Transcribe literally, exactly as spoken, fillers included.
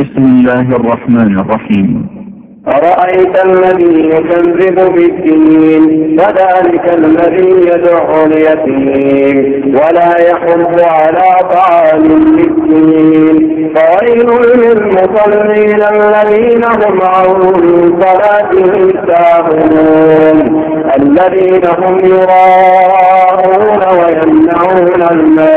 بسم الله الرحمن الرحيم. أرأيت الذي يكذب بالدين فذلك الذي يدع اليتيم ولا يحض على طعام المسكين فويل للمصلين الذين هم عن صلاتهم ساهون الذين هم يراءون ويمنعون الماء